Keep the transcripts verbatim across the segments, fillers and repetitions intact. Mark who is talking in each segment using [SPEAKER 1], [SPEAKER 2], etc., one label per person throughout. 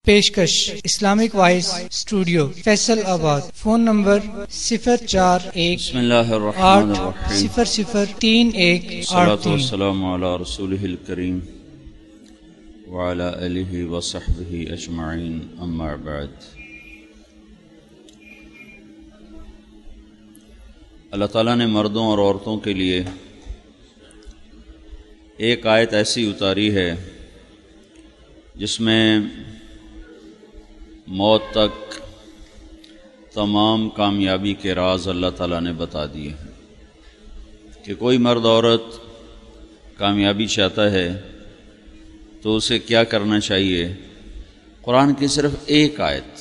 [SPEAKER 1] پیشکش Islamic voice studio Faisal آباد، phone number صفر چار ایک
[SPEAKER 2] بسم اللہ الرحمن
[SPEAKER 1] آٹھ
[SPEAKER 2] الرحیم،
[SPEAKER 1] صفر صفر تین ایک آٹھ
[SPEAKER 2] الصلاۃ
[SPEAKER 1] تین۔
[SPEAKER 2] والسلام علی رسولہ الکریم وعلی آلہ وصحبہ اجمعین، اما بعد۔ اللہ تعالیٰ نے مردوں اور عورتوں کے لیے ایک آیت ایسی اتاری ہے جس میں موت تک تمام کامیابی کے راز اللہ تعالیٰ نے بتا دیے ہیں کہ کوئی مرد عورت کامیابی چاہتا ہے تو اسے کیا کرنا چاہیے۔ قرآن کی صرف ایک آیت،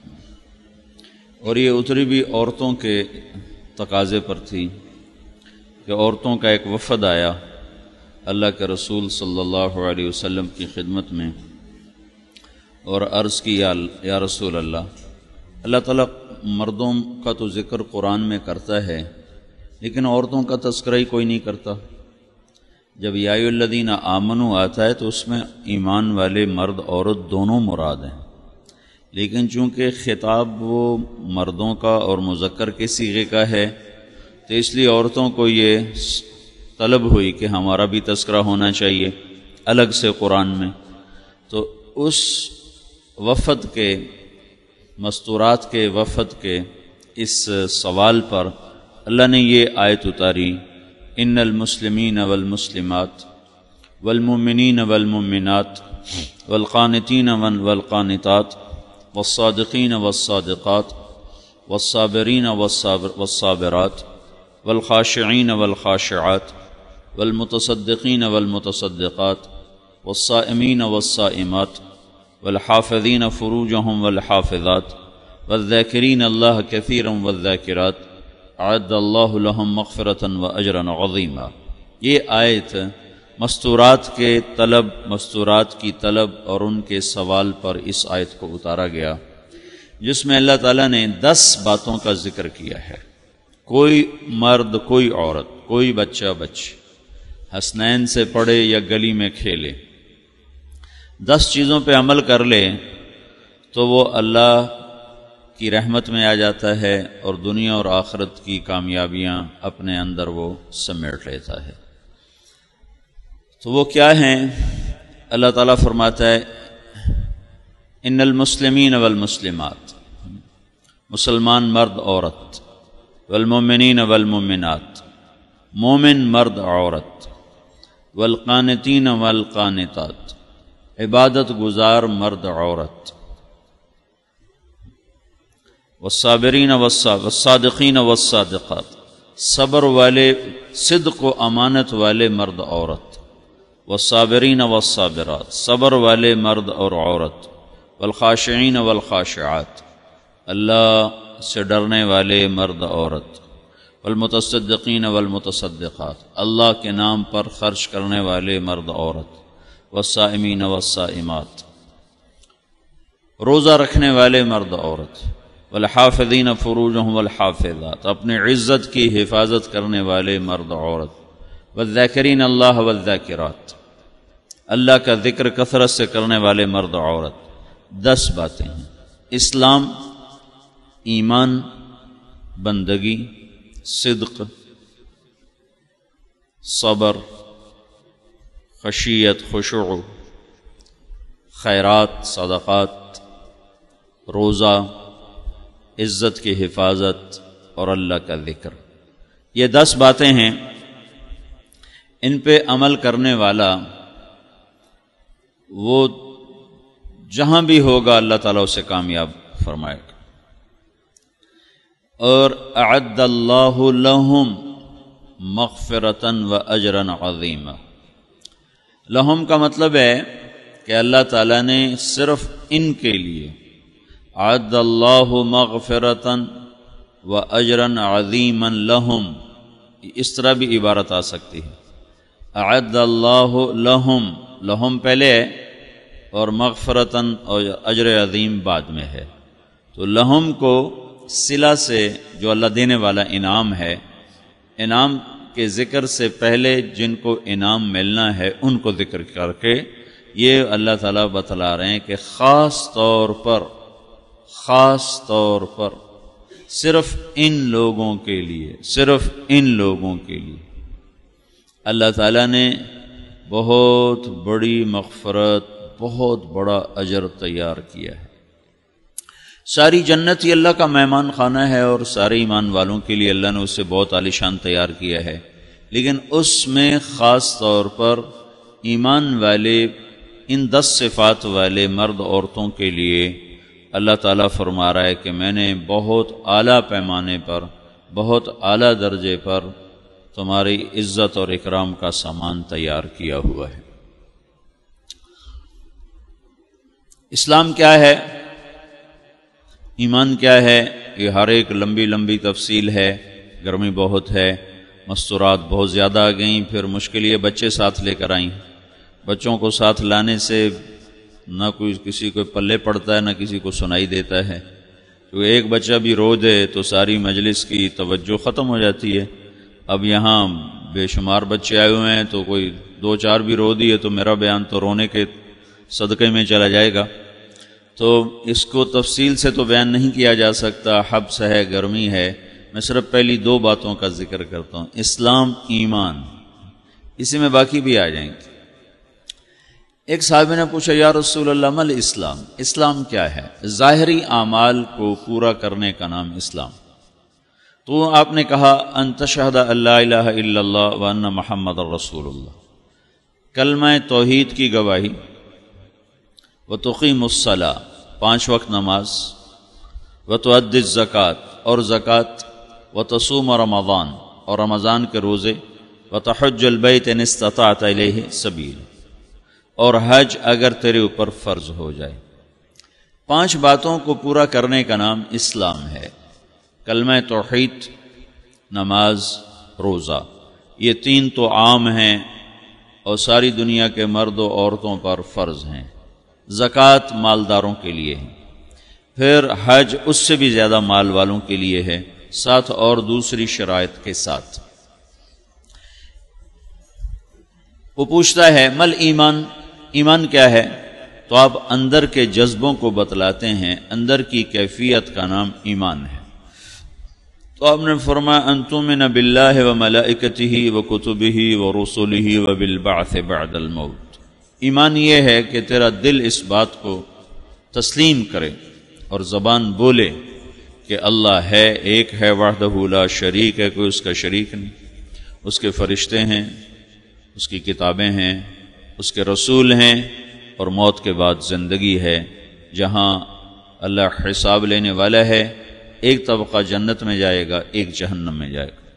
[SPEAKER 2] اور یہ اتری بھی عورتوں کے تقاضے پر تھی کہ عورتوں کا ایک وفد آیا اللہ کے رسول صلی اللہ علیہ وسلم کی خدمت میں اور عرض کی یا یا رسول اللہ، اللہ تعالیٰ مردوں کا تو ذکر قرآن میں کرتا ہے لیکن عورتوں کا تذکرہ ہی کوئی نہیں کرتا۔ جب یا ایھا الذین آمنوا آتا ہے تو اس میں ایمان والے مرد عورت دونوں مراد ہیں، لیکن چونکہ خطاب وہ مردوں کا اور مذکر کے صیغے کا ہے تو اس لیے عورتوں کو یہ طلب ہوئی کہ ہمارا بھی تذکرہ ہونا چاہیے الگ سے قرآن میں۔ تو اس وفد کے مستورات کے وفد کے اس سوال پر اللہ نے یہ آیت اتاری، ان المسلمین والمسلمات والمؤمنین والمؤمنات والقانتین والقانتات والصادقین والصادقات والصابرین والصابرات والخاشعین والخاشعات والمتصدقین والمتصدقات والصائمین والصائمات والحافظین فروجہم والحافظات والذاکرین اللہ کثیرا والذاکرات اعد اللہ لہم مغفرۃ واجرا عظیما۔ یہ آیت مستورات کے طلب مستورات کی طلب اور ان کے سوال پر اس آیت کو اتارا گیا، جس میں اللہ تعالیٰ نے دس باتوں کا ذکر کیا ہے۔ کوئی مرد، کوئی عورت، کوئی بچہ بچی حسنین سے پڑھے یا گلی میں کھیلے، دس چیزوں پہ عمل کر لے تو وہ اللہ کی رحمت میں آ جاتا ہے اور دنیا اور آخرت کی کامیابیاں اپنے اندر وہ سمیٹ لیتا ہے۔ تو وہ کیا ہیں؟ اللہ تعالیٰ فرماتا ہے ان المسلمین والمسلمات، مسلمان مرد عورت، والمؤمنین والمؤمنات، مومن مرد عورت، والقانتین والقانتات، عبادت گزار مرد عورت، والصابرین والصادقین والصادقات، صبر والے صدق و امانت والے مرد عورت، والصابرین والصابرات، صبر والے مرد اور عورت، والخاشعین والخاشعات، اللہ سے ڈرنے والے مرد عورت، والمتصدقین والمتصدقات، اللہ کے نام پر خرچ کرنے والے مرد عورت، والصائمین والصائمات، روزہ رکھنے والے مرد عورت، والحافظین فروجہم والحافظات، اپنے عزت کی حفاظت کرنے والے مرد عورت، والذاکرین اللہ والذاکرات، اللہ کا ذکر کثرت سے کرنے والے مرد عورت۔ دس باتیں ہیں۔ اسلام، ایمان، بندگی، صدق، صبر، خشیت، خشوع، خیرات، صدقات، روزہ، عزت کی حفاظت اور اللہ کا ذکر، یہ دس باتیں ہیں۔ ان پہ عمل کرنے والا وہ جہاں بھی ہوگا اللہ تعالیٰ اسے کامیاب فرمائے گا۔ اور اعد اللہ لہم مغفرۃ واجرا عظیما، لہم کا مطلب ہے کہ اللہ تعالیٰ نے صرف ان کے لیے اعد اللہ مغفرۃ واجرا عظیما لہم، اس طرح بھی عبارت آ سکتی ہے، اعد اللہ لہم، لہم پہلے ہے اور مغفرتاً اور اجر عظیم بعد میں ہے، تو لہم کو صلہ سے جو اللہ دینے والا انعام ہے، انعام کے ذکر سے پہلے جن کو انعام ملنا ہے ان کو ذکر کر کے یہ اللہ تعالیٰ بتلا رہے ہیں کہ خاص طور پر خاص طور پر صرف ان لوگوں کے لیے صرف ان لوگوں کے لیے اللہ تعالیٰ نے بہت بڑی مغفرت بہت بڑا اجر تیار کیا ہے۔ ساری جنت ہی اللہ کا مہمان خانہ ہے اور سارے ایمان والوں کے لیے اللہ نے اسے بہت عالیشان تیار کیا ہے، لیکن اس میں خاص طور پر ایمان والے ان دس صفات والے مرد عورتوں کے لیے اللہ تعالیٰ فرما رہا ہے کہ میں نے بہت اعلیٰ پیمانے پر بہت اعلیٰ درجے پر تمہاری عزت اور اکرام کا سامان تیار کیا ہوا ہے۔ اسلام کیا ہے، ایمان کیا ہے، یہ ہر ایک لمبی لمبی تفصیل ہے۔ گرمی بہت ہے، مستورات بہت زیادہ آ گئیں، پھر مشکل یہ بچے ساتھ لے کر آئیں۔ بچوں کو ساتھ لانے سے نہ کوئی کسی کو پلے پڑتا ہے نہ کسی کو سنائی دیتا ہے، کیونکہ ایک بچہ بھی رو دے تو ساری مجلس کی توجہ ختم ہو جاتی ہے۔ اب یہاں بے شمار بچے آئے ہوئے ہیں تو کوئی دو چار بھی رو دیے تو میرا بیان تو رونے کے صدقے میں چلا جائے گا، تو اس کو تفصیل سے تو بیان نہیں کیا جا سکتا، حبس ہے، گرمی ہے۔ میں صرف پہلی دو باتوں کا ذکر کرتا ہوں، اسلام، ایمان، اسی میں باقی بھی آ جائیں گے۔ ایک صاحب نے پوچھا یا رسول اللہ مل اسلام، اسلام کیا ہے؟ ظاہری اعمال کو پورا کرنے کا نام اسلام۔ تو آپ نے کہا ان تشہد ان لا الہ الا اللہ وان محمد رسول اللہ، کلمہ توحید کی گواہی، وتقیم الصلاۃ، پانچ وقت نماز، وتؤدی الزکوٰۃ، اور زکوٰۃ، وتصوم رمضان، اور رمضان کے روزے، وتحج البیت ان استطعت الیہ سبیل، اور حج اگر تیرے اوپر فرض ہو جائے۔ پانچ باتوں کو پورا کرنے کا نام اسلام ہے، کلمہ توحید، نماز، روزہ، یہ تین تو عام ہیں اور ساری دنیا کے مرد و عورتوں پر فرض ہیں۔ زکوٰۃ مالداروں کے لیے ہے، پھر حج اس سے بھی زیادہ مال والوں کے لیے ہے، ساتھ اور دوسری شرائط کے ساتھ۔ وہ پوچھتا ہے مل ایمان، ایمان کیا ہے؟ تو آپ اندر کے جذبوں کو بتلاتے ہیں، اندر کی کیفیت کا نام ایمان ہے۔ تو آپ نے فرمایا ان تؤمن باللہ وملائکتہ وکتبہ ورسلہ وبالبعث بعد الموت۔ ایمان یہ ہے کہ تیرا دل اس بات کو تسلیم کرے اور زبان بولے کہ اللہ ہے، ایک ہے، وحدہ لا شریک ہے، کوئی اس کا شریک نہیں، اس کے فرشتے ہیں، اس کی کتابیں ہیں، اس کے رسول ہیں، اور موت کے بعد زندگی ہے جہاں اللہ حساب لینے والا ہے۔ ایک طبقہ جنت میں جائے گا، ایک جہنم میں جائے گا۔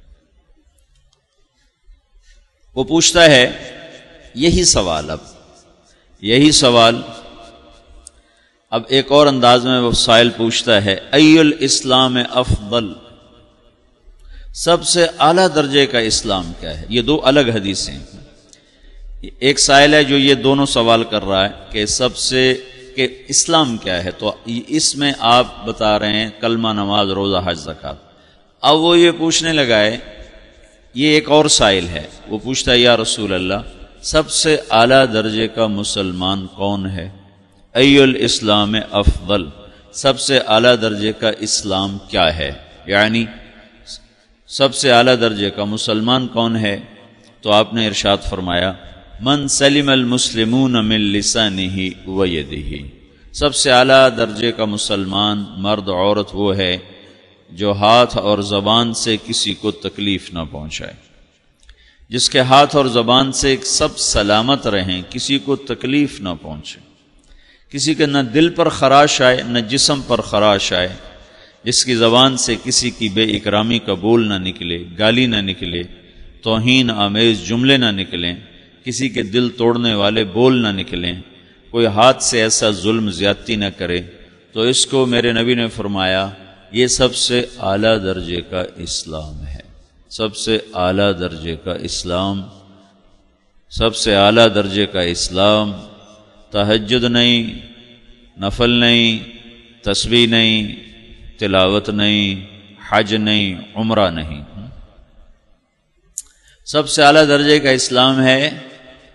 [SPEAKER 2] وہ پوچھتا ہے یہی سوال اب یہی سوال اب ایک اور انداز میں وہ سائل پوچھتا ہے ای الاسلام افضل، سب سے اعلیٰ درجے کا اسلام کیا ہے؟ یہ دو الگ حدیثیں ہیں۔ ایک سائل ہے جو یہ دونوں سوال کر رہا ہے کہ سب سے کہ اسلام کیا ہے، تو اس میں آپ بتا رہے ہیں کلمہ، نماز، روزہ، حج، زکوٰۃ۔ اب وہ یہ پوچھنے لگا ہے، یہ ایک اور سائل ہے، وہ پوچھتا ہے یا رسول اللہ سب سے اعلیٰ درجے کا مسلمان کون ہے؟ ای الاسلام افضل، سب سے اعلیٰ درجے کا اسلام کیا ہے، یعنی سب سے اعلیٰ درجے کا مسلمان کون ہے؟ تو آپ نے ارشاد فرمایا من سلم المسلمون من لسانہ ویدہ، سب سے اعلیٰ درجے کا مسلمان مرد عورت وہ ہے جو ہاتھ اور زبان سے کسی کو تکلیف نہ پہنچائے، جس کے ہاتھ اور زبان سے سب سلامت رہیں، کسی کو تکلیف نہ پہنچے، کسی کے نہ دل پر خراش آئے نہ جسم پر خراش آئے، جس کی زبان سے کسی کی بے اکرامی کا بول نہ نکلے، گالی نہ نکلے، توہین آمیز جملے نہ نکلیں، کسی کے دل توڑنے والے بول نہ نکلیں، کوئی ہاتھ سے ایسا ظلم زیادتی نہ کرے، تو اس کو میرے نبی نے فرمایا یہ سب سے اعلیٰ درجے کا اسلام ہے، سب سے اعلیٰ درجے کا اسلام، سب سے اعلیٰ درجے کا اسلام۔ تہجد نہیں، نفل نہیں، تسبیح نہیں، تلاوت نہیں، حج نہیں، عمرہ نہیں، سب سے اعلیٰ درجے کا اسلام ہے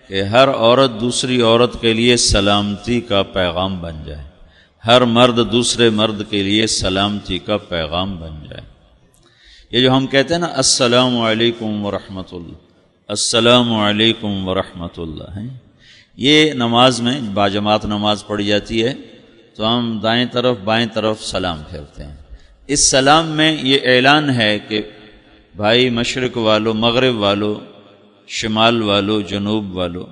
[SPEAKER 2] کہ ہر عورت دوسری عورت کے لیے سلامتی کا پیغام بن جائے، ہر مرد دوسرے مرد کے لیے سلامتی کا پیغام بن جائے۔ یہ جو ہم کہتے ہیں نا السلام علیکم ورحمۃ اللہ، السلام علیکم ورحمۃ اللہ ہے، یہ نماز میں باجماعت نماز پڑھی جاتی ہے تو ہم دائیں طرف بائیں طرف سلام پھیرتے ہیں۔ اس سلام میں یہ اعلان ہے کہ بھائی مشرق والو، مغرب والو، شمال والو، جنوب والو،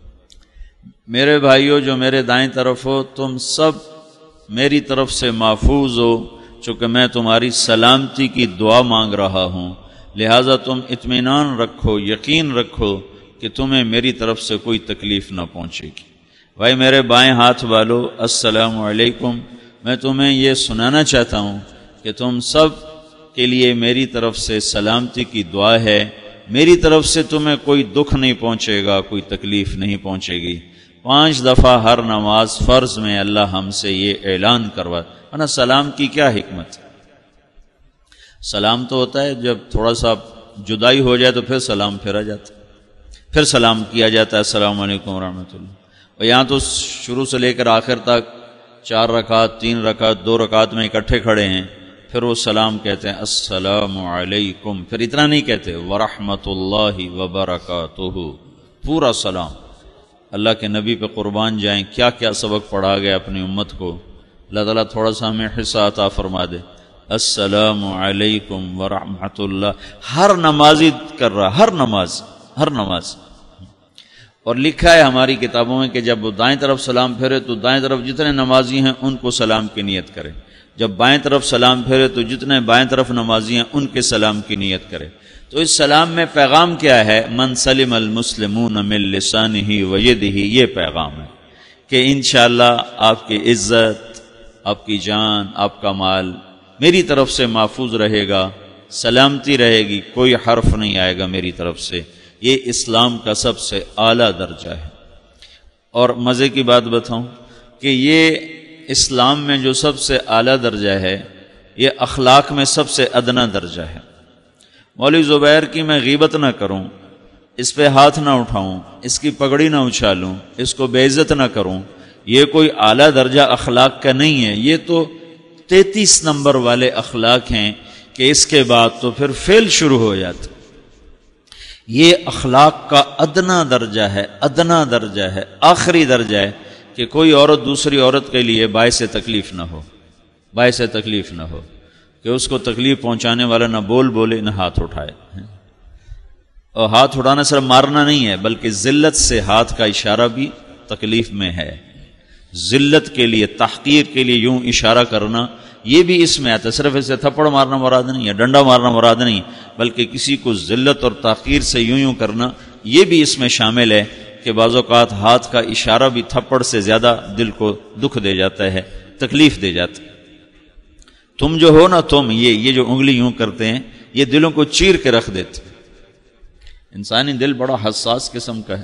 [SPEAKER 2] میرے بھائیو جو میرے دائیں طرف ہو، تم سب میری طرف سے محفوظ ہو، چونکہ میں تمہاری سلامتی کی دعا مانگ رہا ہوں، لہٰذا تم اطمینان رکھو، یقین رکھو کہ تمہیں میری طرف سے کوئی تکلیف نہ پہنچے گی۔ بھائی میرے بائیں ہاتھ والو، السلام علیکم، میں تمہیں یہ سنانا چاہتا ہوں کہ تم سب کے لیے میری طرف سے سلامتی کی دعا ہے، میری طرف سے تمہیں کوئی دکھ نہیں پہنچے گا، کوئی تکلیف نہیں پہنچے گی۔ پانچ دفعہ ہر نماز فرض میں اللہ ہم سے یہ اعلان کروا، ورنہ سلام کی کیا حکمت؟ سلام تو ہوتا ہے جب تھوڑا سا جدائی ہو جائے تو پھر سلام پھیرا جاتا ہے، پھر سلام کیا جاتا ہے السلام علیکم ورحمۃ اللہ۔ اور یہاں تو شروع سے لے کر آخر تک چار رکعت، تین رکعت، دو رکعت میں اکٹھے کھڑے ہیں، پھر وہ سلام کہتے ہیں السلام علیکم، پھر اتنا نہیں کہتے ورحمۃ اللہ وبرکاتہ، پورا سلام۔ اللہ کے نبی پہ قربان جائیں، کیا کیا سبق پڑھا گیا اپنی امت کو، اللہ تعالیٰ تھوڑا سا ہمیں حصہ عطا فرما دے۔ السلام علیکم ورحمۃ اللہ، ہر نمازی کر رہا، ہر نماز ہر نماز اور لکھا ہے ہماری کتابوں میں کہ جب وہ دائیں طرف سلام پھیرے تو دائیں طرف جتنے نمازی ہیں ان کو سلام کی نیت کرے، جب بائیں طرف سلام پھیرے تو جتنے بائیں طرف نمازی ہیں ان کے سلام کی نیت کرے۔ تو اس سلام میں پیغام کیا ہے؟ من سلم المسلمون من لسانہ ویدہ، یہ پیغام ہے کہ انشاءاللہ آپ کی عزت، آپ کی جان، آپ کا مال میری طرف سے محفوظ رہے گا، سلامتی رہے گی، کوئی حرف نہیں آئے گا میری طرف سے۔ یہ اسلام کا سب سے اعلیٰ درجہ ہے۔ اور مزے کی بات بتاؤں کہ یہ اسلام میں جو سب سے اعلیٰ درجہ ہے، یہ اخلاق میں سب سے ادنا درجہ ہے۔ مولوی زبیر کی میں غیبت نہ کروں، اس پہ ہاتھ نہ اٹھاؤں، اس کی پگڑی نہ اچھالوں، اس کو بے عزت نہ کروں، یہ کوئی اعلیٰ درجہ اخلاق کا نہیں ہے، یہ تو تینتیس نمبر والے اخلاق ہیں کہ اس کے بعد تو پھر فعل شروع ہو جاتا۔ یہ اخلاق کا ادنا درجہ ہے، ادنا درجہ ہے، آخری درجہ ہے کہ کوئی عورت دوسری عورت کے لیے باعث تکلیف نہ ہو، باعث تکلیف نہ ہو کہ اس کو تکلیف پہنچانے والا نہ بول بولے نہ ہاتھ اٹھائے۔ اور ہاتھ اٹھانا صرف مارنا نہیں ہے، بلکہ ذلت سے ہاتھ کا اشارہ بھی تکلیف میں ہے، ذلت کے لیے، تحقیر کے لیے یوں اشارہ کرنا یہ بھی اس میں آتا ہے۔ صرف اسے تھپڑ مارنا مراد نہیں ہے، ڈنڈا مارنا مراد نہیں، بلکہ کسی کو ذلت اور تحقیر سے یوں یوں کرنا یہ بھی اس میں شامل ہے کہ بعض اوقات ہاتھ کا اشارہ بھی تھپڑ سے زیادہ دل کو دکھ دے جاتا ہے، تکلیف دے جاتا ہے۔ تم جو ہو نا، تم یہ یہ جو انگلی یوں کرتے ہیں یہ دلوں کو چیر کے رکھ دیتے۔ انسانی دل بڑا حساس قسم کا ہے،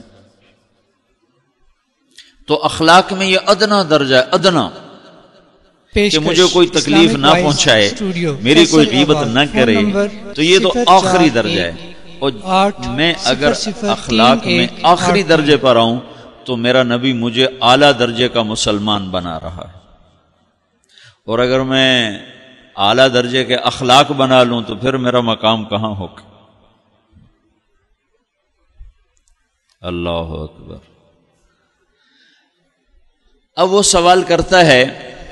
[SPEAKER 2] تو اخلاق میں یہ ادنا درجہ ہے، ادنا کہ مجھے کوئی تکلیف نہ پہنچائے، میری کوئی غیبت نہ کرے، تو یہ تو آخری درجہ ہے۔ اور میں اگر اخلاق میں آخری درجے پر آؤں تو میرا نبی مجھے اعلیٰ درجے کا مسلمان بنا رہا ہے، اور اگر میں اعلیٰ درجے کے اخلاق بنا لوں تو پھر میرا مقام کہاں ہوگا؟ اللہ اکبر۔ اب وہ سوال کرتا ہے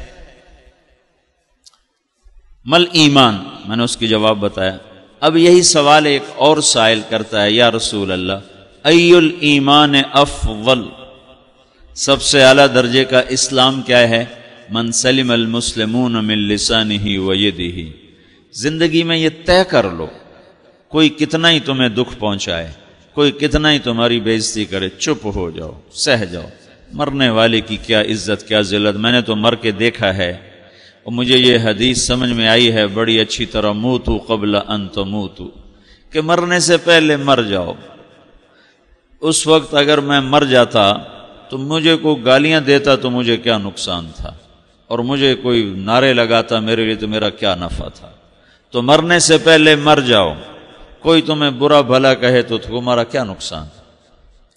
[SPEAKER 2] مل ایمان، میں نے اس کی جواب بتایا۔ اب یہی سوال ایک اور سائل کرتا ہے، یا رسول اللہ ای الایمان افضل، سب سے اعلیٰ درجے کا اسلام کیا ہے؟ من سلم المسلمون من لسانہ ویدہ۔ زندگی میں یہ طے کر لو، کوئی کتنا ہی تمہیں دکھ پہنچائے، کوئی کتنا ہی تمہاری بےعزتی کرے، چپ ہو جاؤ، سہ جاؤ۔ مرنے والے کی کیا عزت، کیا ذلت، میں نے تو مر کے دیکھا ہے، اور مجھے یہ حدیث سمجھ میں آئی ہے بڑی اچھی طرح، موتو قبل ان تموتو، کہ مرنے سے پہلے مر جاؤ۔ اس وقت اگر میں مر جاتا تو مجھے کوئی گالیاں دیتا تو مجھے کیا نقصان تھا، اور مجھے کوئی نعرے لگاتا میرے لیے تو میرا کیا نفع تھا۔ تو مرنے سے پہلے مر جاؤ، کوئی تمہیں برا بھلا کہے تو تمہارا کیا نقصان۔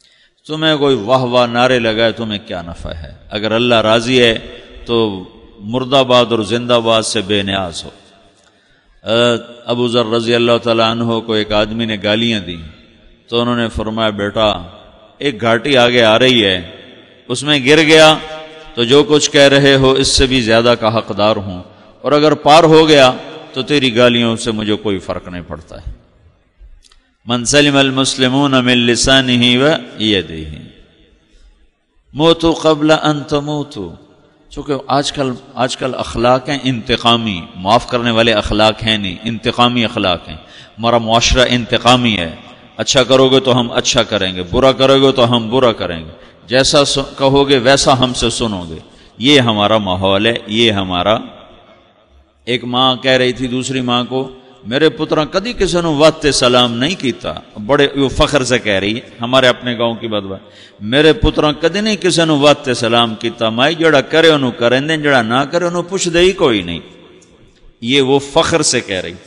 [SPEAKER 2] تمہیں کوئی واہ واہ نعرے لگائے تمہیں کیا نفع ہے؟ اگر اللہ راضی ہے تو مرد آباد اور زندہ آباد سے بے نیاز ہو۔ ابو ذر رضی اللہ تعالیٰ عنہ کو ایک آدمی نے گالیاں دی تو انہوں نے فرمایا بیٹا ایک گھاٹی آگے آ رہی ہے، اس میں گر گیا تو جو کچھ کہہ رہے ہو اس سے بھی زیادہ کا حقدار ہوں، اور اگر پار ہو گیا تو تیری گالیوں سے مجھے کوئی فرق نہیں پڑتا ہے۔ من سلم المسلمون من لسانہ و یدہ موتوا قبل ان تموتوا۔ چونکہ آج کل آج کل اخلاق ہیں انتقامی، معاف کرنے والے اخلاق ہیں نہیں، انتقامی اخلاق ہیں۔ ہمارا معاشرہ انتقامی ہے، اچھا کرو گے تو ہم اچھا کریں گے، برا کرو گے تو ہم برا کریں گے، جیسا کہو گے ویسا ہم سے سنو گے۔ یہ ہمارا ماحول ہے، یہ ہمارا۔ ایک ماں کہہ رہی تھی دوسری ماں کو، میرے پترا کدی کسی نے وقت سلام نہیں کیتا، بڑے فخر سے کہہ رہی ہے، ہمارے اپنے گاؤں کی بات بات، میرے پترا کدی نہیں کسی نے وقت سلام کیتا، مائی جڑا کرے انہوں کریں دیں، جڑا نہ کرے انہوں پوچھ دے ہی کوئی نہیں۔ یہ وہ فخر سے کہہ رہی۔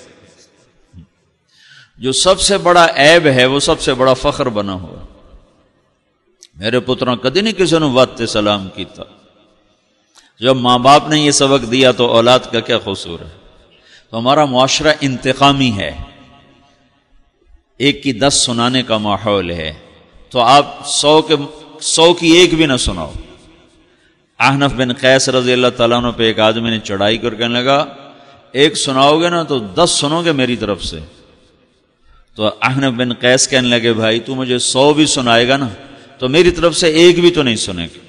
[SPEAKER 2] جو سب سے بڑا عیب ہے وہ سب سے بڑا فخر بنا ہوا۔ میرے پترا کدی نہیں کسی نے وقت سلام کیتا۔ جب ماں باپ نے یہ سبق دیا تو اولاد کا کیا قصور ہے؟ تو ہمارا معاشرہ انتقامی ہے، ایک کی دس سنانے کا ماحول ہے، تو آپ سو کے سو کی ایک بھی نہ سناؤ۔ احنف بن قیس رضی اللہ تعالیٰ عنہ پہ ایک آدمی نے چڑھائی کر کہنے لگا ایک سناؤ گے نا تو دس سنو گے میری طرف سے۔ تو احنف بن قیس کہنے لگے بھائی تو مجھے سو بھی سنائے گا نا تو میری طرف سے ایک بھی تو نہیں سنے گا۔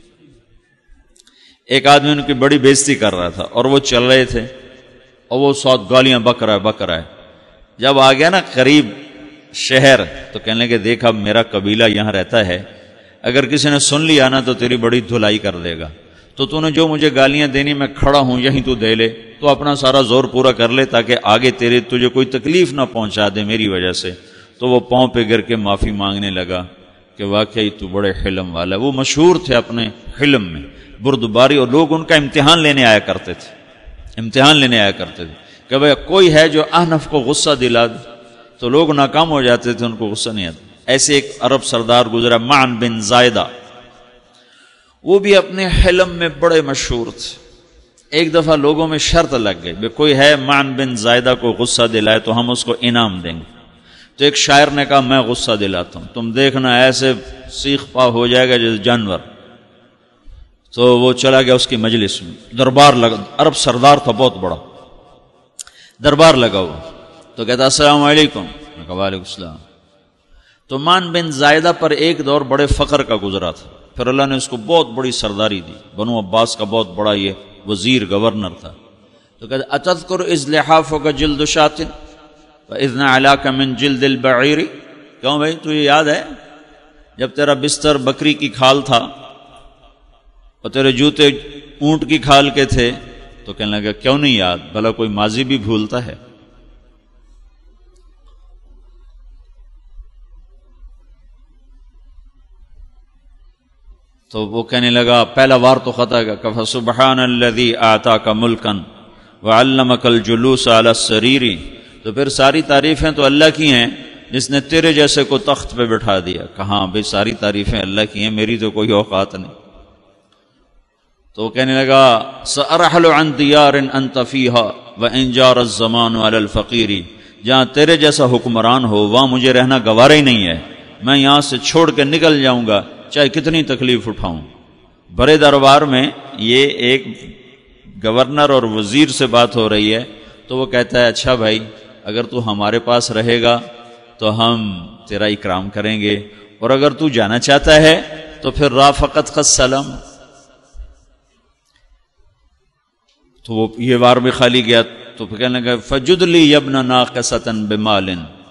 [SPEAKER 2] ایک آدمی ان کی بڑی بےزتی کر رہا تھا اور وہ چل رہے تھے اور وہ ساتھ گالیاں بک رہا ہے بک رہا ہے۔ جب آ گیا نا قریب شہر تو کہنے لگے دیکھا میرا قبیلہ یہاں رہتا ہے، اگر کسی نے سن لیا نا تو تیری بڑی دھلائی کر دے گا، تو تو نے جو مجھے گالیاں دینی میں کھڑا ہوں یہیں تو دے لے، تو اپنا سارا زور پورا کر لے تاکہ آگے تیرے تجھے کوئی تکلیف نہ پہنچا دے میری وجہ سے۔ تو وہ پاؤں پہ گر کے معافی مانگنے لگا کہ واقعی تو بڑے حلم والا ہے۔ وہ مشہور تھے اپنے حلم میں، بردباری، اور لوگ ان کا امتحان لینے آیا کرتے تھے، امتحان لینے آیا کرتے تھے کہ بھئی کوئی ہے جو احنف کو غصہ دلا دے، تو لوگ ناکام ہو جاتے تھے، ان کو غصہ نہیں آتا۔ ایسے ایک عرب سردار گزرا معن بن زائدہ، وہ بھی اپنے حلم میں بڑے مشہور تھے۔ ایک دفعہ لوگوں میں شرط لگ گئی، کوئی ہے معن بن زائدہ کو غصہ دلائے تو ہم اس کو انعام دیں گے۔ تو ایک شاعر نے کہا میں غصہ دلاتا ہوں، تم دیکھنا ایسے سیخ پا ہو جائے گا جیسے جانور۔ تو وہ چلا گیا اس کی مجلس میں، دربار لگا، عرب سردار تھا بہت بڑا، دربار لگا ہوا، تو کہتا السلام علیکم، میں کہا وعلیکم السلام۔ تو معن بن زائدہ پر ایک دور بڑے فقر کا گزرا تھا، پھر اللہ نے اس کو بہت بڑی سرداری دی، بنو عباس کا بہت بڑا یہ وزیر گورنر تھا۔ تو کہتا اتذکر اذ لحافک جلد شاۃ واذ نعلاک من جلد البعیر، کیوں بھائی تجھے یاد ہے جب تیرا بستر بکری کی کھال تھا اور تیرے جوتے اونٹ کی کھال کے تھے؟ تو کہنے لگا کیوں نہیں یاد، بھلا کوئی ماضی بھی بھولتا ہے؟ تو وہ کہنے لگا پہلا وار تو خطا گا، کہ سبحان الذی آتاک ملکا وعلمک الجلوس علی السریر، تو پھر ساری تعریفیں تو اللہ کی ہیں جس نے تیرے جیسے کو تخت پہ بٹھا دیا۔ کہاں بھئی ساری تعریفیں اللہ کی ہیں، میری تو کوئی اوقات نہیں۔ تو کہنے لگا سأرحل عن دیار انت فیہا وان جار الزمان علی الفقیر، جہاں تیرے جیسا حکمران ہو وہاں مجھے رہنا گوارا ہی نہیں ہے، میں یہاں سے چھوڑ کے نکل جاؤں گا چاہے کتنی تکلیف اٹھاؤں۔ بڑے دربار میں یہ ایک گورنر اور وزیر سے بات ہو رہی ہے، تو وہ کہتا ہے اچھا بھائی اگر تو ہمارے پاس رہے گا تو ہم تیرا اکرام کریں گے، اور اگر تو جانا چاہتا ہے تو پھر رافقت کا سلام۔ تو وہ یہ وار بھی خالی گیا، تو پھر کہنے لگا فجد لی یبن ناقصۃ بمال،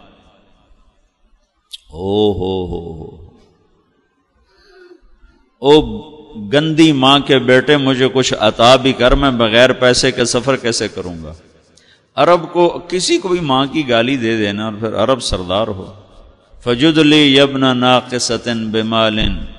[SPEAKER 2] او ہو ہو ہو او گندی ماں کے بیٹے مجھے کچھ عطا بھی کر، میں بغیر پیسے کے سفر کیسے کروں گا؟ عرب کو کسی کو بھی ماں کی گالی دے دینا اور پھر عرب سردار ہو۔ فجد لی یبن ناقصۃ بمال،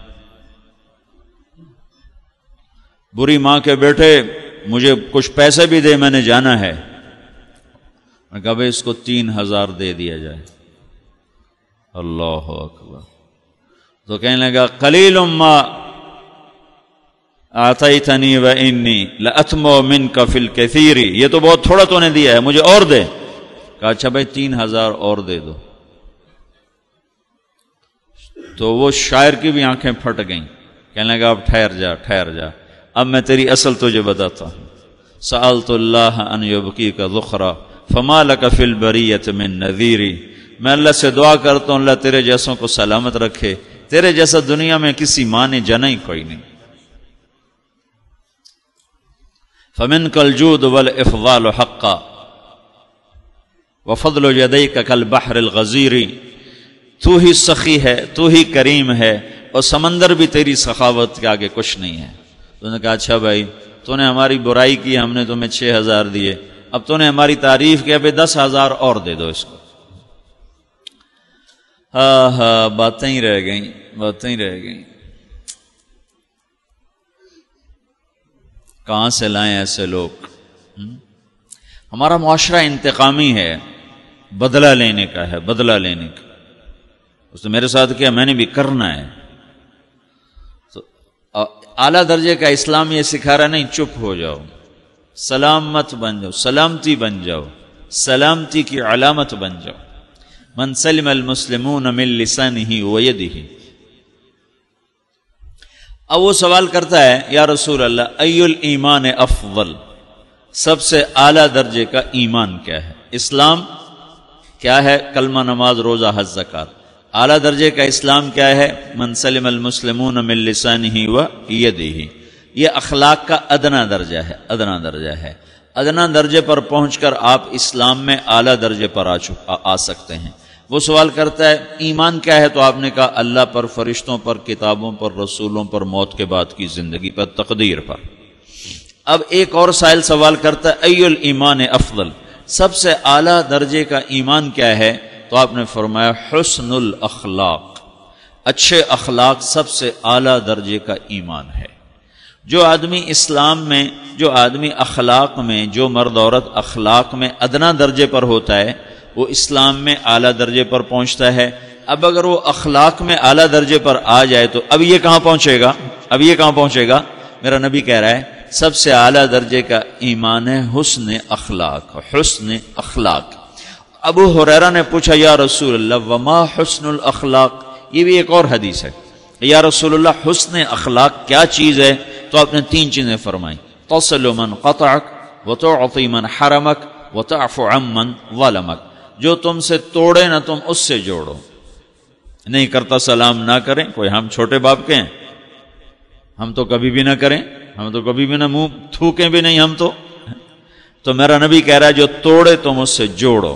[SPEAKER 2] بری ماں کے بیٹے مجھے کچھ پیسے بھی دے، میں نے جانا ہے۔ میں کہا بھائی اس کو تین ہزار دے دیا جائے۔ اللہ اکبر۔ تو کہنے لگا قلیل ما اعطیتنی و انی لاتمع منک فی الکثیر، یہ تو بہت تھوڑا تو نے دیا ہے، مجھے اور دے۔ کہا اچھا بھائی تین ہزار اور دے دو۔ تو وہ شاعر کی بھی آنکھیں پھٹ گئیں، کہنے لگا اب ٹھہر جا ٹھہر جا، اب میں تیری اصل تجھے بتاتا ہوں۔ سألت اللہ ان یبقیک ذخرا فما لک فی البریۃ من نذیر، میں اللہ سے دعا کرتا ہوں اللہ تیرے جیسوں کو سلامت رکھے، تیرے جیسا دنیا میں کسی ماں نے جنا ہی کوئی نہیں۔ فمنک الجود والافضال حقا وفضل یدیک کالبحر الغزیر، تو ہی سخی ہے، تو ہی کریم ہے، اور سمندر بھی تیری سخاوت کے آگے کچھ نہیں ہے۔ تو نے کہا اچھا بھائی تو نے ہماری برائی کی، ہم نے تمہیں چھ ہزار دیے، اب تو نے ہماری تعریف کی، اب دس ہزار اور دے دو اس کو۔ ہاں ہاں باتیں ہی رہ گئیں، باتیں ہی رہ گئیں۔ کہاں سے لائیں ایسے لوگ؟ ہمارا معاشرہ انتقامی ہے، بدلہ لینے کا ہے، بدلہ لینے کا۔ اس نے میرے ساتھ کیا، میں نے بھی کرنا ہے۔ تو اعلیٰ درجے کا اسلام یہ سکھا رہا نہیں چپ ہو جاؤ، سلامت بن جاؤ، سلامتی بن جاؤ، سلامتی کی علامت بن جاؤ۔ من سلم المسلمون من لسانہ ویدہ۔ اب وہ سوال کرتا ہے یا رسول اللہ ای الایمان افضل، سب سے اعلیٰ درجے کا ایمان کیا ہے؟ اسلام کیا ہے؟ کلمہ، نماز، روزہ، حج، زکوٰۃ۔ اعلیٰ درجے کا اسلام کیا ہے؟ من سلم المسلمون من لسانہ و یدہ۔ یہ اخلاق کا ادنا درجہ ہے، ادنا درجہ ہے۔ ادنا درجے پر پہنچ کر آپ اسلام میں اعلیٰ درجے پر آ, آ, آ سکتے ہیں۔ وہ سوال کرتا ہے ایمان کیا ہے؟ تو آپ نے کہا اللہ پر، فرشتوں پر، کتابوں پر، رسولوں پر، موت کے بعد کی زندگی پر، تقدیر پر۔ اب ایک اور سائل سوال کرتا ہے ای الایمان افضل، سب سے اعلیٰ درجے کا ایمان کیا ہے؟ تو آپ نے فرمایا حسن الاخلاق، اچھے اخلاق سب سے اعلیٰ درجے کا ایمان ہے۔ جو آدمی اسلام میں، جو آدمی اخلاق میں، جو مرد عورت اخلاق میں ادنا درجے پر ہوتا ہے وہ اسلام میں اعلیٰ درجے پر پہنچتا ہے۔ اب اگر وہ اخلاق میں اعلیٰ درجے پر آ جائے تو اب یہ کہاں پہنچے گا؟ اب یہ کہاں پہنچے گا؟ میرا نبی کہہ رہا ہے سب سے اعلیٰ درجے کا ایمان ہے حسن اخلاق، حسن اخلاق۔ ابو ہریرہ نے پوچھا یا رسول اللہ وما حسن الاخلاق، یہ بھی ایک اور حدیث ہے، یا رسول اللہ حسن اخلاق کیا چیز ہے؟ تو آپ نے تین چیزیں فرمائیں، تصل من قطعک وتعطی من حرمک وتعفو عمن ظلمک، جو تم سے توڑے نہ تم اس سے جوڑو۔ نہیں کرتا سلام نہ کریں، کوئی ہم چھوٹے باپ کے ہیں، ہم تو کبھی بھی نہ کریں، ہم تو کبھی بھی نہ منہ تھوکیں بھی نہیں ہم تو تو میرا نبی کہہ رہا ہے جو توڑے تم اس سے جوڑو،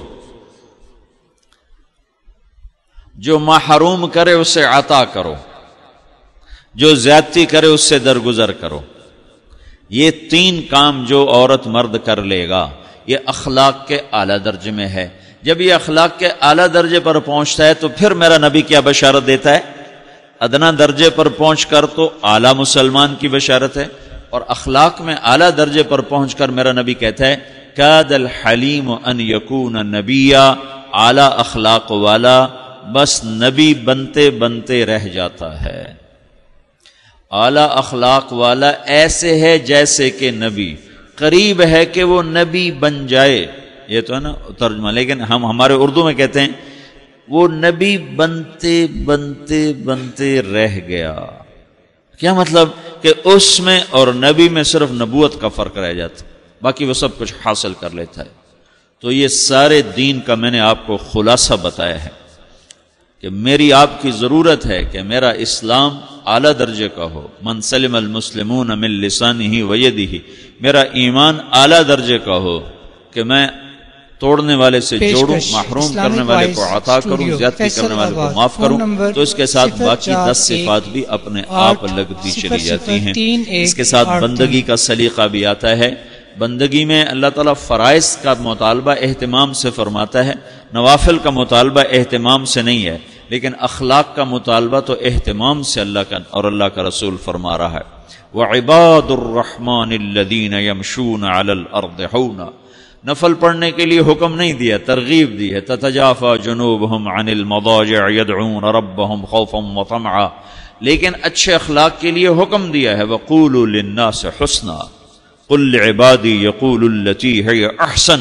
[SPEAKER 2] جو محروم کرے اسے عطا کرو، جو زیادتی کرے اس سے درگزر کرو۔ یہ تین کام جو عورت مرد کر لے گا یہ اخلاق کے اعلیٰ درجے میں ہے۔ جب یہ اخلاق کے اعلیٰ درجے پر پہنچتا ہے تو پھر میرا نبی کیا بشارت دیتا ہے؟ ادنا درجے پر پہنچ کر تو اعلیٰ مسلمان کی بشارت ہے، اور اخلاق میں اعلیٰ درجے پر پہنچ کر میرا نبی کہتا ہے کاد الحلیم ان یکون نبیا، اعلیٰ اخلاق والا بس نبی بنتے بنتے رہ جاتا ہے۔ اعلیٰ اخلاق والا ایسے ہے جیسے کہ نبی، قریب ہے کہ وہ نبی بن جائے، یہ تو ہے نا ترجمہ، لیکن ہم ہمارے اردو میں کہتے ہیں وہ نبی بنتے بنتے بنتے رہ گیا۔ کیا مطلب؟ کہ اس میں اور نبی میں صرف نبوت کا فرق رہ جاتا، باقی وہ سب کچھ حاصل کر لیتا ہے۔ تو یہ سارے دین کا میں نے آپ کو خلاصہ بتایا ہے کہ میری آپ کی ضرورت ہے کہ میرا اسلام اعلیٰ درجے کا ہو، من سلم المسلمون من لسانہ ویدہ، میرا ایمان اعلیٰ درجے کا ہو کہ میں توڑنے والے سے جوڑوں، محروم کرنے والے کو عطا کروں، زیادتی کرنے والے کو معاف کروں، تو اس کے ساتھ باقی دس صفات بھی اپنے آپ لگتی چلی جاتی ہیں۔ اس کے ساتھ بندگی کا سلیقہ بھی آتا ہے۔ بندگی میں اللہ تعالیٰ فرائض کا مطالبہ اہتمام سے فرماتا ہے، نوافل کا مطالبہ اہتمام سے نہیں ہے، لیکن اخلاق کا مطالبہ تو اہتمام سے اللہ کا اور اللہ کا رسول فرما رہا ہے۔ وَعِبَادُ الرَّحْمَنِ الَّذِينَ يَمْشُونَ عَلَى الْأَرْضِ حَوْنًا، نفل پڑھنے کے لیے حکم نہیں دیا، ترغیب دی ہے، تتجافا جنوبہم عن المضاجع یدعون ربہم خوفا وطمعا، لیکن اچھے اخلاق کے لیے حکم دیا ہے وقولوا للناس حسنا قل لعبادی یقولوا التی ہی احسن۔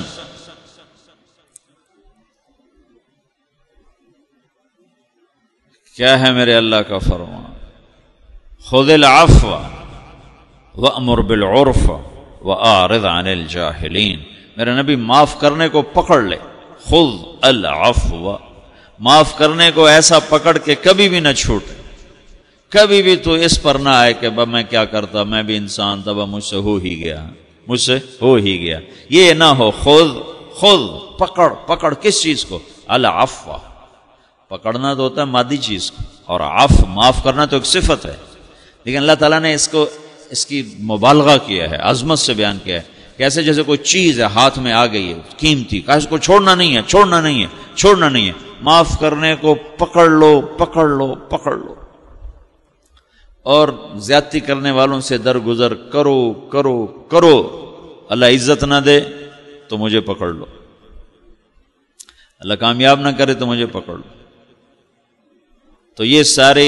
[SPEAKER 2] کیا ہے میرے اللہ کا فرمان؟ خذ العفو وأمر بالعرف وأعرض عن الجاہلین، میرے نبی معاف کرنے کو پکڑ لے، خذ العفو، معاف کرنے کو ایسا پکڑ کے کبھی بھی نہ چھوٹے، کبھی بھی تو اس پر نہ آئے کہ میں کیا کرتا، میں بھی انسان تھا، مجھ سے ہو ہی گیا، مجھ سے ہو ہی گیا، یہ نہ ہو۔ خذ خذ پکڑ، پکڑ کس چیز کو؟ العفو، پکڑنا تو ہوتا ہے مادی چیز کو، اور عفو معاف کرنا تو ایک صفت ہے، لیکن اللہ تعالیٰ نے اس کو اس کی مبالغہ کیا ہے، عظمت سے بیان کیا ہے، کیسے جیسے کوئی چیز ہے ہاتھ میں آ گئی ہے قیمتی، کہ اس کو چھوڑنا نہیں ہے، چھوڑنا نہیں ہے، چھوڑنا نہیں ہے، معاف کرنے کو پکڑ لو، پکڑ لو، پکڑ لو، اور زیادتی کرنے والوں سے درگزر کرو کرو کرو، اللہ عزت نہ دے تو مجھے پکڑ لو، اللہ کامیاب نہ کرے تو مجھے پکڑ لو۔ تو یہ سارے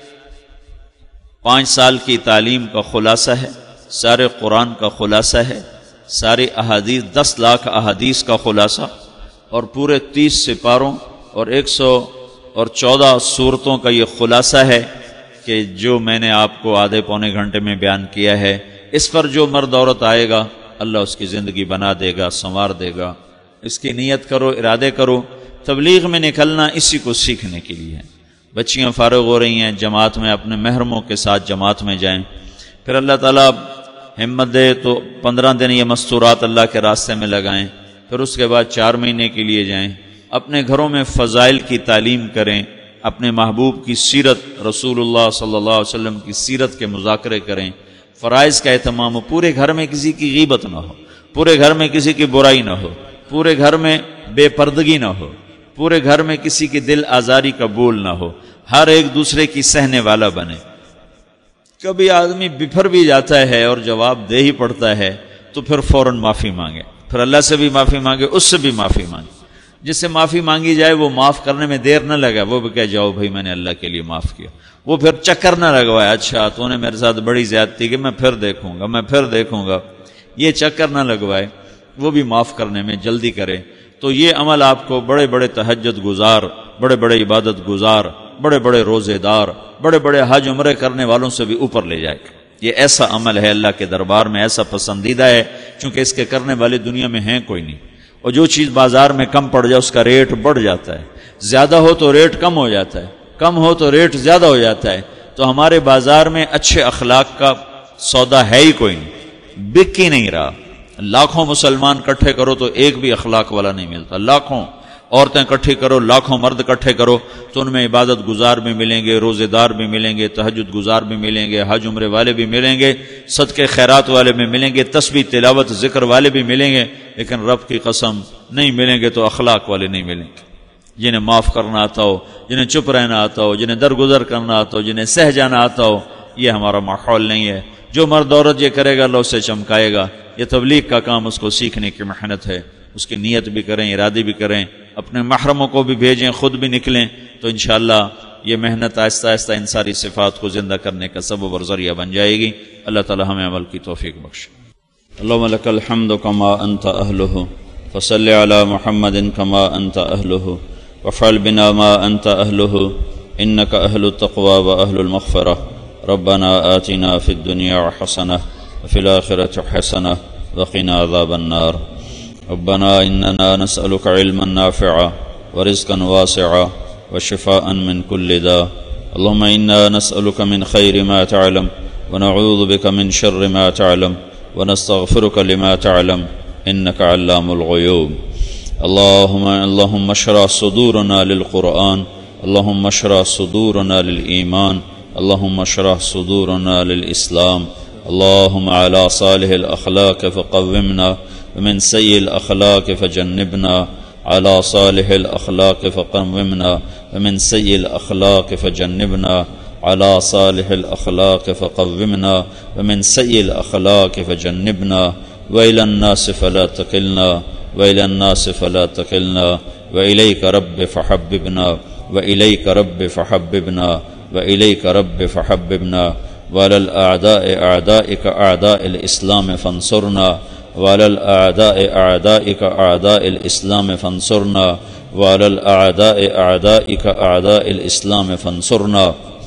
[SPEAKER 2] پانچ سال کی تعلیم کا خلاصہ ہے، سارے قرآن کا خلاصہ ہے، ساری احادیث، دس لاکھ احادیث کا خلاصہ، اور پورے تیس سپاروں اور ایک سو اور چودہ صورتوں کا یہ خلاصہ ہے کہ جو میں نے آپ کو آدھے پونے گھنٹے میں بیان کیا ہے۔ اس پر جو مرد عورت آئے گا اللہ اس کی زندگی بنا دے گا، سنوار دے گا۔ اس کی نیت کرو، ارادے کرو۔ تبلیغ میں نکلنا اسی کو سیکھنے کے لیے ہے۔ بچیاں فارغ ہو رہی ہیں، جماعت میں اپنے محرموں کے ساتھ جماعت میں جائیں، پھر اللہ تعالیٰ ہمت دے تو پندرہ دن یہ مستورات اللہ کے راستے میں لگائیں، پھر اس کے بعد چار مہینے کے لیے جائیں، اپنے گھروں میں فضائل کی تعلیم کریں، اپنے محبوب کی سیرت، رسول اللہ صلی اللہ علیہ وسلم کی سیرت کے مذاکرے کریں، فرائض کا اہتمام ہو، پورے گھر میں کسی کی غیبت نہ ہو، پورے گھر میں کسی کی برائی نہ ہو، پورے گھر میں بے پردگی نہ ہو، پورے گھر میں کسی کی دل آزاری کا بول نہ ہو، ہر ایک دوسرے کی سہنے والا بنے۔ کبھی آدمی بفر بھی جاتا ہے اور جواب دے ہی پڑتا ہے تو پھر فوراً معافی مانگے، پھر اللہ سے بھی معافی مانگے، اس سے بھی معافی مانگے۔ جس سے معافی مانگی جائے وہ معاف کرنے میں دیر نہ لگا، وہ بھی کہہ جاؤ بھائی میں نے اللہ کے لیے معاف کیا، وہ پھر چکر نہ لگوائے، اچھا تو نے میرے ساتھ بڑی زیادتی کی، میں پھر دیکھوں گا میں پھر دیکھوں گا، یہ چکر نہ لگوائے، وہ بھی معاف کرنے میں جلدی کرے۔ تو یہ عمل آپ کو بڑے بڑے تہجد گزار، بڑے بڑے عبادت گزار، بڑے بڑے روزے دار، بڑے بڑے حج عمرے کرنے والوں سے بھی اوپر لے جائے گا۔ یہ ایسا عمل ہے اللہ کے دربار میں، ایسا پسندیدہ ہے، چونکہ اس کے کرنے والے دنیا میں ہیں کوئی نہیں، اور جو چیز بازار میں کم پڑ جائے اس کا ریٹ بڑھ جاتا ہے، زیادہ ہو تو ریٹ کم ہو جاتا ہے، کم ہو تو ریٹ زیادہ ہو جاتا ہے۔ تو ہمارے بازار میں اچھے اخلاق کا سودا ہے ہی کوئی نہیں، بک ہی نہیں رہا۔ لاکھوں مسلمان اکٹھے کرو تو ایک بھی اخلاق والا نہیں ملتا، لاکھوں عورتیں اکٹھی کرو، لاکھوں مرد اکٹھے کرو تو ان میں عبادت گزار بھی ملیں گے، روزے دار بھی ملیں گے، تہجد گزار بھی ملیں گے، حج عمرے والے بھی ملیں گے، صدقے خیرات والے بھی ملیں گے، تسبیح تلاوت ذکر والے بھی ملیں گے، لیکن رب کی قسم نہیں ملیں گے تو اخلاق والے نہیں ملیں گے، جنہیں معاف کرنا آتا ہو، جنہیں چپ رہنا آتا ہو، جنہیں درگزر کرنا آتا ہو، جنہیں سہ جانا آتا ہو۔ یہ ہمارا ماحول نہیں ہے۔ جو مرد عورت یہ کرے گا اللہ اسے چمکائے گا۔ یہ تبلیغ کا کام اس کو سیکھنے کی محنت ہے، اس کی نیت بھی کریں، ارادے بھی کریں، اپنے محرموں کو بھی بھیجیں، خود بھی نکلیں، تو انشاءاللہ یہ محنت آہستہ آہستہ ان ساری صفات کو زندہ کرنے کا سبب اور ذریعہ بن جائے گی۔ اللہ تعالی ہمیں عمل کی توفیق بخشے۔ اللہم لک الحمد کما انت اہلہ فصل علی محمد کما انت اہلہ وافعل بنا ما انت اہلہ انک اہل التقوی واہل المغفرہ۔ ربنا آتنا فی الدنیا حسنہ وفی الآخرة حسنہ وقنا عذاب النار۔ ربنا إننا نسألك علما نافعا ورزقا واسعا وشفاء من كل داء۔ اللهم إنا نسألك من خير ما تعلم ونعوذ بك من شر ما تعلم ونستغفرك لما تعلم إنك علام الغيوب۔ اللهم اللهم اشرح صدورنا للقرآن، اللهم اشرح صدورنا للإيمان، اللهم اشرح صدورنا للإسلام۔ اللهم على صالح الأخلاق فقومنا ومن سيء الأخلاق فجنبنا، على صالح الأخلاق فقومنا ومن سيء الأخلاق فجنبنا، على صالح الأخلاق فقومنا ومن سيء الأخلاق فجنبنا، وإلى الناس فلا تكلنا وإلى الناس فلا تكلنا وإليك رب فحببنا وإليك رب فحببنا وإليك رب فحببنا وعلى الأعداء أعدائك أعداء الإسلام فانصرنا وعلى الأعداء أعدائك أعداء الإسلام فانصرنا وعلى الأعداء أعدائك أعداء الإسلام فانصرنا۔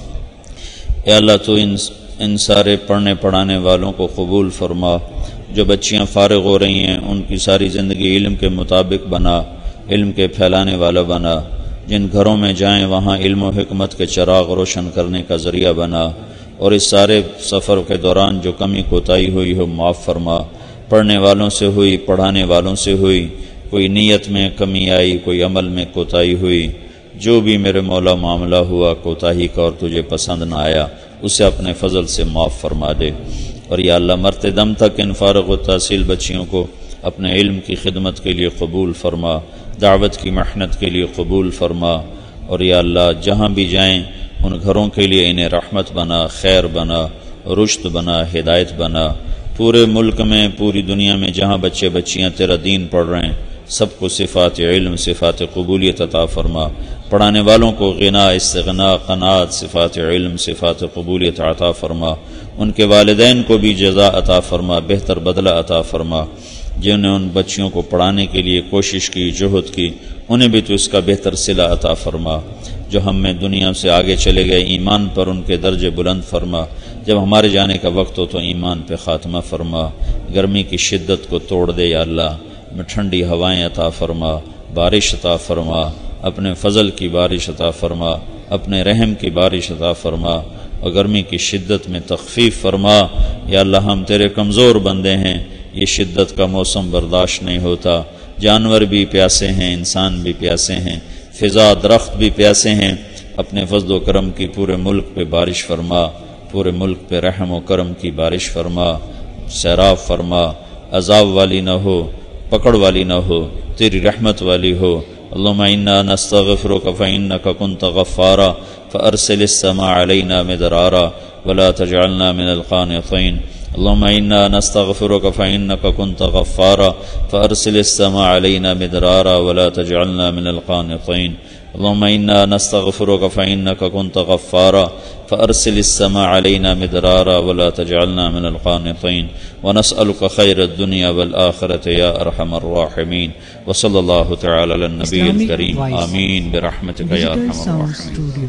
[SPEAKER 2] اے اللہ تو ان ان سارے پڑھنے پڑھانے والوں کو قبول فرما، جو بچیاں فارغ ہو رہی ہیں ان کی ساری زندگی علم کے مطابق بنا، علم کے پھیلانے والا بنا، جن گھروں میں جائیں وہاں علم و حکمت کے چراغ روشن کرنے کا ذریعہ بنا، اور اس سارے سفر کے دوران جو کمی کوتاہی ہوئی ہو معاف فرما، پڑھنے والوں سے ہوئی، پڑھانے والوں سے ہوئی، کوئی نیت میں کمی آئی، کوئی عمل میں کوتاہی ہوئی، جو بھی میرے مولا معاملہ ہوا کوتاہی کا اور تجھے پسند نہ آیا، اسے اپنے فضل سے معاف فرما دے۔ اور یا اللہ مرتے دم تک ان فارغ و تحصیل بچیوں کو اپنے علم کی خدمت کے لیے قبول فرما، دعوت کی محنت کے لیے قبول فرما، اور یا اللہ جہاں بھی جائیں ان گھروں کے لیے انہیں رحمت بنا، خیر بنا، رشد بنا، ہدایت بنا۔ پورے ملک میں، پوری دنیا میں جہاں بچے بچیاں تیرا دین پڑھ رہے ہیں سب کو صفات علم، صفات قبولیت عطا فرما، پڑھانے والوں کو غنا، استغنا، قناعت، صفات علم، صفات قبولیت عطا فرما، ان کے والدین کو بھی جزا عطا فرما، بہتر بدلہ عطا فرما، جنہوں نے ان بچیوں کو پڑھانے کے لیے کوشش کی، جہد کی، انہیں بھی تو اس کا بہتر صلہ عطا فرما۔ جو ہم میں دنیا سے آگے چلے گئے ایمان پر ان کے درجے بلند فرما، جب ہمارے جانے کا وقت ہو تو ایمان پہ خاتمہ فرما، گرمی کی شدت کو توڑ دے یا اللہ، میں ٹھنڈی ہوائیں عطا فرما، بارش عطا فرما، اپنے فضل کی بارش عطا فرما، اپنے رحم کی بارش عطا فرما، اور گرمی کی شدت میں تخفیف فرما۔ یا اللہ ہم تیرے کمزور بندے ہیں، یہ شدت کا موسم برداشت نہیں ہوتا، جانور بھی پیاسے ہیں، انسان بھی پیاسے ہیں، فضا درخت بھی پیاسے ہیں، اپنے فضل و کرم کی پورے ملک پہ بارش فرما، پورے ملک پہ رحم و کرم کی بارش فرما، سیراب فرما، عذاب والی نہ ہو، پکڑ والی نہ ہو، تیری رحمت والی ہو۔ اللہم انا نستغفرک فإنک کنت غفارا فأرسل السماء علینا مدرارا ولا تجعلنا من القانطین۔ اللہم انا نستغفرک فإنک کنت غفارا فأرسل السماء علینا مدرارا ولا تجعلنا من القانطین۔ اللہم انا نستغفرک فإنک کنت غفارا فأرسل السماء علينا مدرارا ولا تجعلنا من القانطين ونسألك خير الدنيا والآخرة يا أرحم الراحمين وصلى الله تعالى على النبي الكريم آمين برحمتك يا أرحم الراحمين۔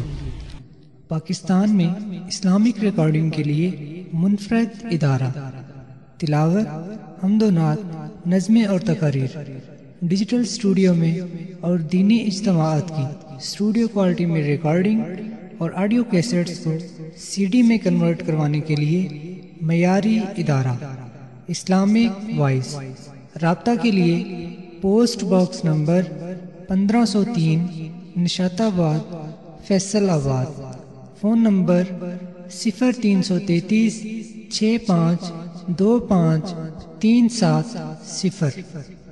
[SPEAKER 1] پاکستان میں اسلامک ریکارڈنگ کے لیے منفرد ادارہ، تلاوت، حمد و نعت، نظمیں اور تقاریر، ڈیجیٹل اسٹوڈیو میں اور دینی اجتماعات کی اسٹوڈیو کوالٹی میں ریکارڈنگ اور آڈیو کیسٹس کو سی ڈی میں کنورٹ کروانے کے لیے معیاری ادارہ اسلامک وائس۔ رابطہ کے لیے پوسٹ باکس نمبر پندرہ سو تین، نشات آباد، فیصل آباد۔ فون نمبر صفر تین سو تینتیس چھ پانچ دو پانچ تین سات صفر۔